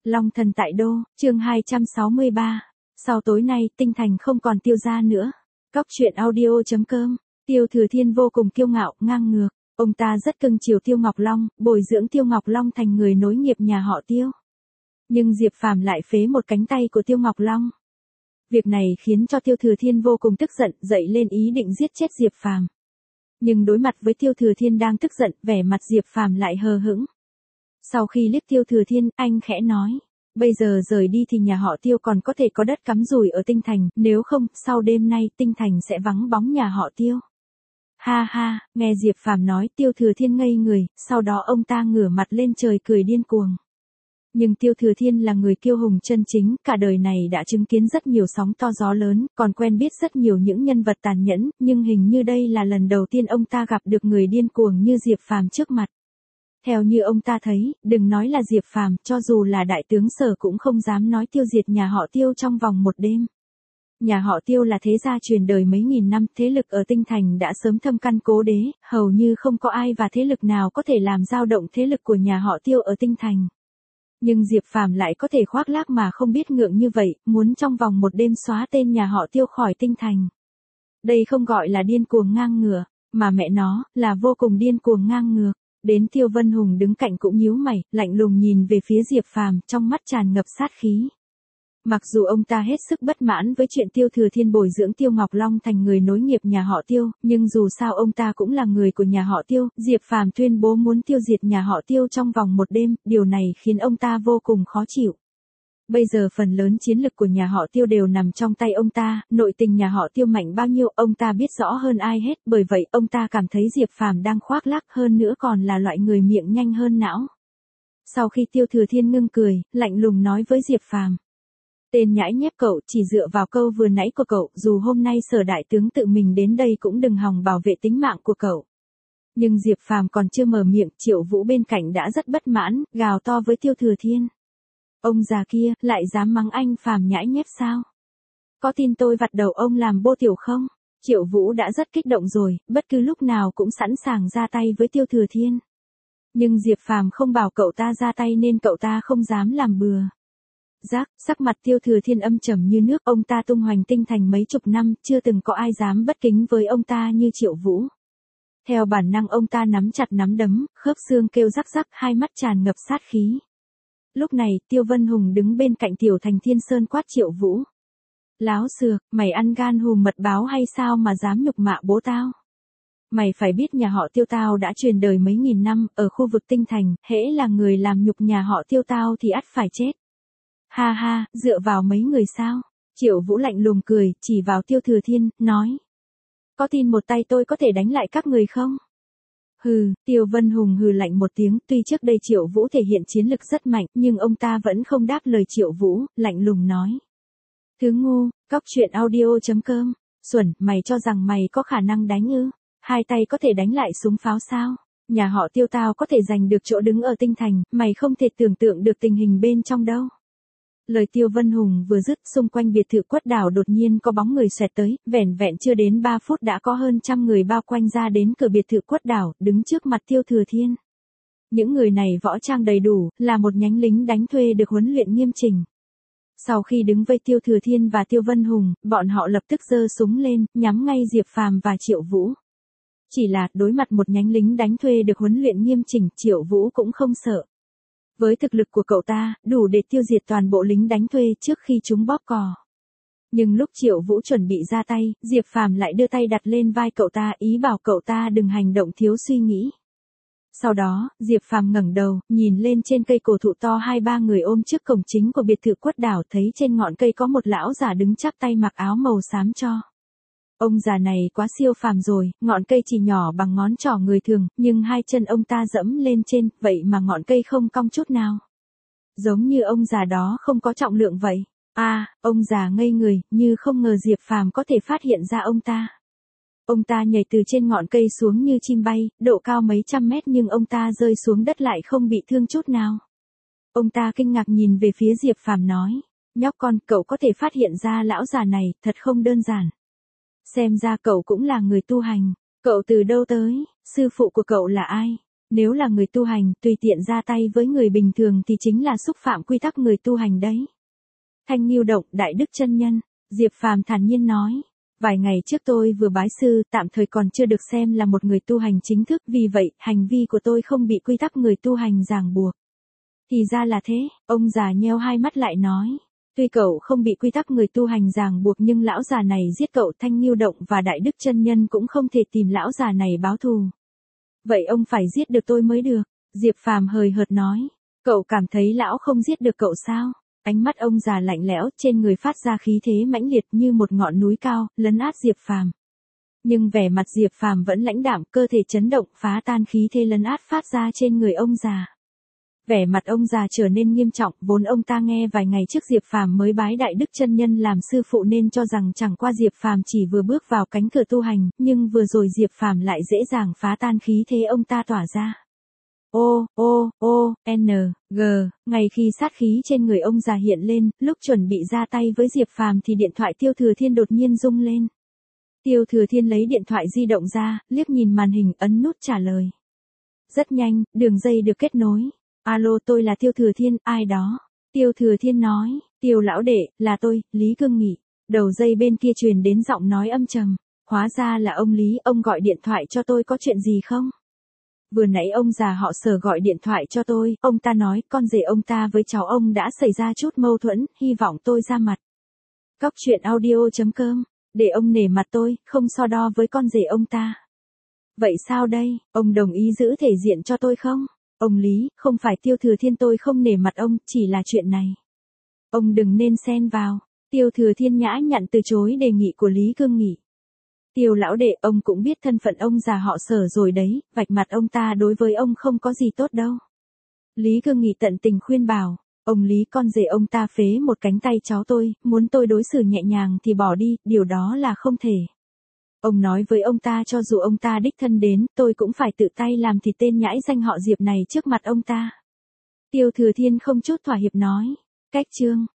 Long thần tại đô, chương 263. Sau tối nay, Tinh Thành không còn Tiêu gia nữa. Cóc truyện audio.com. Tiêu Thừa Thiên vô cùng kiêu ngạo, ngang ngược. Ông ta rất cưng chiều Tiêu Ngọc Long, bồi dưỡng Tiêu Ngọc Long thành người nối nghiệp nhà họ Tiêu. Nhưng Diệp Phàm lại phế một cánh tay của Tiêu Ngọc Long. Việc này khiến cho Tiêu Thừa Thiên vô cùng tức giận, dậy lên ý định giết chết Diệp Phàm. Nhưng đối mặt với Tiêu Thừa Thiên đang tức giận, vẻ mặt Diệp Phàm lại hờ hững. Sau khi liếc Tiêu Thừa Thiên, anh khẽ nói, bây giờ rời đi thì nhà họ Tiêu còn có thể có đất cắm rủi ở Tinh Thành, nếu không, sau đêm nay Tinh Thành sẽ vắng bóng nhà họ Tiêu. Ha ha, nghe Diệp Phàm nói, Tiêu Thừa Thiên ngây người, sau đó ông ta ngửa mặt lên trời cười điên cuồng. Nhưng Tiêu Thừa Thiên là người kiêu hùng chân chính, cả đời này đã chứng kiến rất nhiều sóng to gió lớn, còn quen biết rất nhiều những nhân vật tàn nhẫn, nhưng hình như đây là lần đầu tiên ông ta gặp được người điên cuồng như Diệp Phàm trước mặt. Theo như ông ta thấy, đừng nói là Diệp Phàm, cho dù là đại tướng Sở cũng không dám nói tiêu diệt nhà họ Tiêu trong vòng một đêm. Nhà họ Tiêu là thế gia truyền đời mấy nghìn năm, thế lực ở Tinh Thành đã sớm thâm căn cố đế, hầu như không có ai và thế lực nào có thể làm dao động thế lực của nhà họ Tiêu ở Tinh Thành. Nhưng Diệp Phàm lại có thể khoác lác mà không biết ngượng như vậy, muốn trong vòng một đêm xóa tên nhà họ Tiêu khỏi Tinh Thành. Đây không gọi là điên cuồng ngang ngửa, mà mẹ nó, là vô cùng điên cuồng ngang ngược. Đến Tiêu Vân Hùng đứng cạnh cũng nhíu mày, lạnh lùng nhìn về phía Diệp Phàm, trong mắt tràn ngập sát khí. Mặc dù ông ta hết sức bất mãn với chuyện Tiêu Thừa Thiên bồi dưỡng Tiêu Ngọc Long thành người nối nghiệp nhà họ Tiêu, nhưng dù sao ông ta cũng là người của nhà họ Tiêu, Diệp Phàm tuyên bố muốn tiêu diệt nhà họ Tiêu trong vòng một đêm, điều này khiến ông ta vô cùng khó chịu. Bây giờ phần lớn chiến lực của nhà họ Tiêu đều nằm trong tay ông ta, nội tình nhà họ Tiêu mạnh bao nhiêu ông ta biết rõ hơn ai hết, bởi vậy ông ta cảm thấy Diệp Phàm đang khoác lác, hơn nữa còn là loại người miệng nhanh hơn não. Sau khi Tiêu Thừa Thiên ngưng cười, lạnh lùng nói với Diệp Phàm. Tên nhãi nhép cậu, chỉ dựa vào câu vừa nãy của cậu, dù hôm nay Sở đại tướng tự mình đến đây cũng đừng hòng bảo vệ tính mạng của cậu. Nhưng Diệp Phàm còn chưa mở miệng, Triệu Vũ bên cạnh đã rất bất mãn, gào to với Tiêu Thừa Thiên. Ông già kia, lại dám mắng anh Phàm nhãi nhép sao? Có tin tôi vặt đầu ông làm bô tiểu không? Triệu Vũ đã rất kích động rồi, bất cứ lúc nào cũng sẵn sàng ra tay với Tiêu Thừa Thiên. Nhưng Diệp Phàm không bảo cậu ta ra tay nên cậu ta không dám làm bừa. Sắc mặt Tiêu Thừa Thiên âm trầm như nước, ông ta tung hoành Tinh Thành mấy chục năm, chưa từng có ai dám bất kính với ông ta như Triệu Vũ. Theo bản năng ông ta nắm chặt nắm đấm, khớp xương kêu rắc rắc, hai mắt tràn ngập sát khí. Lúc này, Tiêu Vân Hùng đứng bên cạnh Tiểu Thành Thiên Sơn quát Triệu Vũ. Láo xược, mày ăn gan hùm mật báo hay sao mà dám nhục mạ bố tao? Mày phải biết nhà họ Tiêu tao đã truyền đời mấy nghìn năm, ở khu vực Tinh Thành, hễ là người làm nhục nhà họ Tiêu tao thì ắt phải chết. Ha ha, dựa vào mấy người sao? Triệu Vũ lạnh lùng cười, chỉ vào Tiêu Thừa Thiên, nói. Có tin một tay tôi có thể đánh lại các người không? Hừ, Tiêu Vân Hùng hừ lạnh một tiếng, tuy trước đây Triệu Vũ thể hiện chiến lực rất mạnh, nhưng ông ta vẫn không đáp lời Triệu Vũ, lạnh lùng nói. Thứ ngu, cóc truyện audio.com, xuẩn, mày cho rằng mày có khả năng đánh ư? Hai tay có thể đánh lại súng pháo sao? Nhà họ Tiêu tao có thể giành được chỗ đứng ở Tinh Thành, mày không thể tưởng tượng được tình hình bên trong đâu. Lời Tiêu Vân Hùng vừa dứt, xung quanh biệt thự Quất Đảo đột nhiên có bóng người xoẹt tới, vẻn vẹn chưa đến 3 phút đã có hơn trăm người bao quanh ra đến cửa biệt thự Quất Đảo, đứng trước mặt Tiêu Thừa Thiên. Những người này võ trang đầy đủ, là một nhánh lính đánh thuê được huấn luyện nghiêm chỉnh. Sau khi đứng vây Tiêu Thừa Thiên và Tiêu Vân Hùng, bọn họ lập tức giơ súng lên, nhắm ngay Diệp Phàm và Triệu Vũ. Chỉ là, đối mặt một nhánh lính đánh thuê được huấn luyện nghiêm chỉnh, Triệu Vũ cũng không sợ. Với thực lực của cậu ta, đủ để tiêu diệt toàn bộ lính đánh thuê trước khi chúng bóp cò. Nhưng lúc Triệu Vũ chuẩn bị ra tay, Diệp Phàm lại đưa tay đặt lên vai cậu ta, ý bảo cậu ta đừng hành động thiếu suy nghĩ. Sau đó, Diệp Phàm ngẩng đầu, nhìn lên trên cây cổ thụ to 2-3 người ôm trước cổng chính của biệt thự Quất Đảo, thấy trên ngọn cây có một lão già đứng chắp tay mặc áo màu xám cho. Ông già này quá siêu phàm rồi, ngọn cây chỉ nhỏ bằng ngón trỏ người thường, nhưng hai chân ông ta dẫm lên trên, vậy mà ngọn cây không cong chút nào. Giống như ông già đó không có trọng lượng vậy. Ông già ngây người, như không ngờ Diệp Phàm có thể phát hiện ra ông ta. Ông ta nhảy từ trên ngọn cây xuống như chim bay, độ cao mấy trăm mét nhưng ông ta rơi xuống đất lại không bị thương chút nào. Ông ta kinh ngạc nhìn về phía Diệp Phàm nói, nhóc con, cậu có thể phát hiện ra lão già này, thật không đơn giản. Xem ra cậu cũng là người tu hành, cậu từ đâu tới, sư phụ của cậu là ai? Nếu là người tu hành, tùy tiện ra tay với người bình thường thì chính là xúc phạm quy tắc người tu hành đấy. Thanh Nghiêu Động, Đại Đức chân nhân, Diệp Phàm thản nhiên nói. Vài ngày trước tôi vừa bái sư, tạm thời còn chưa được xem là một người tu hành chính thức, vì vậy, hành vi của tôi không bị quy tắc người tu hành ràng buộc. Thì ra là thế, ông già nheo hai mắt lại nói. Tuy cậu không bị quy tắc người tu hành ràng buộc nhưng lão già này giết cậu. Thanh Nghiêu Động và Đại Đức chân nhân cũng không thể tìm lão già này báo thù. Vậy ông phải giết được tôi mới được, Diệp Phàm hời hợt nói. Cậu cảm thấy lão không giết được cậu sao? Ánh mắt ông già lạnh lẽo, trên người phát ra khí thế mãnh liệt như một ngọn núi cao, lấn át Diệp Phàm. Nhưng vẻ mặt Diệp Phàm vẫn lãnh đạm, cơ thể chấn động, phá tan khí thế lấn át phát ra trên người ông già. Vẻ mặt ông già trở nên nghiêm trọng, vốn ông ta nghe vài ngày trước Diệp Phàm mới bái Đại Đức chân nhân làm sư phụ nên cho rằng chẳng qua Diệp Phàm chỉ vừa bước vào cánh cửa tu hành, nhưng vừa rồi Diệp Phàm lại dễ dàng phá tan khí thế ông ta tỏa ra. Ngay khi sát khí trên người ông già hiện lên, lúc chuẩn bị ra tay với Diệp Phàm thì điện thoại Tiêu Thừa Thiên đột nhiên rung lên. Tiêu Thừa Thiên lấy điện thoại di động ra, liếc nhìn màn hình, ấn nút trả lời. Rất nhanh, đường dây được kết nối. Alo, tôi là Tiêu Thừa Thiên, ai đó? Tiêu Thừa Thiên nói, Tiêu lão đệ, là tôi, Lý Cương Nghị. Đầu dây bên kia truyền đến giọng nói âm trầm. Hóa ra là ông Lý, ông gọi điện thoại cho tôi có chuyện gì không? Vừa nãy ông già họ Sở gọi điện thoại cho tôi, ông ta nói con rể ông ta với cháu ông đã xảy ra chút mâu thuẫn, hy vọng tôi ra mặt. Cóc truyện audio.com, để ông nể mặt tôi, không so đo với con rể ông ta. Vậy sao đây, ông đồng ý giữ thể diện cho tôi không? Ông Lý, không phải Tiêu Thừa Thiên tôi không nể mặt ông, chỉ là chuyện này. Ông đừng nên xen vào. Tiêu Thừa Thiên nhã nhặn từ chối đề nghị của Lý Cương Nghị. Tiêu lão đệ, ông cũng biết thân phận ông già họ Sở rồi đấy, vạch mặt ông ta đối với ông không có gì tốt đâu. Lý Cương Nghị tận tình khuyên bảo, ông Lý, con rể ông ta phế một cánh tay cháu tôi, muốn tôi đối xử nhẹ nhàng thì bỏ đi, điều đó là không thể. Ông nói với ông ta cho dù ông ta đích thân đến, tôi cũng phải tự tay làm thịt tên nhãi danh họ Diệp này trước mặt ông ta. Tiêu Thừa Thiên không chút thỏa hiệp nói. Cách chương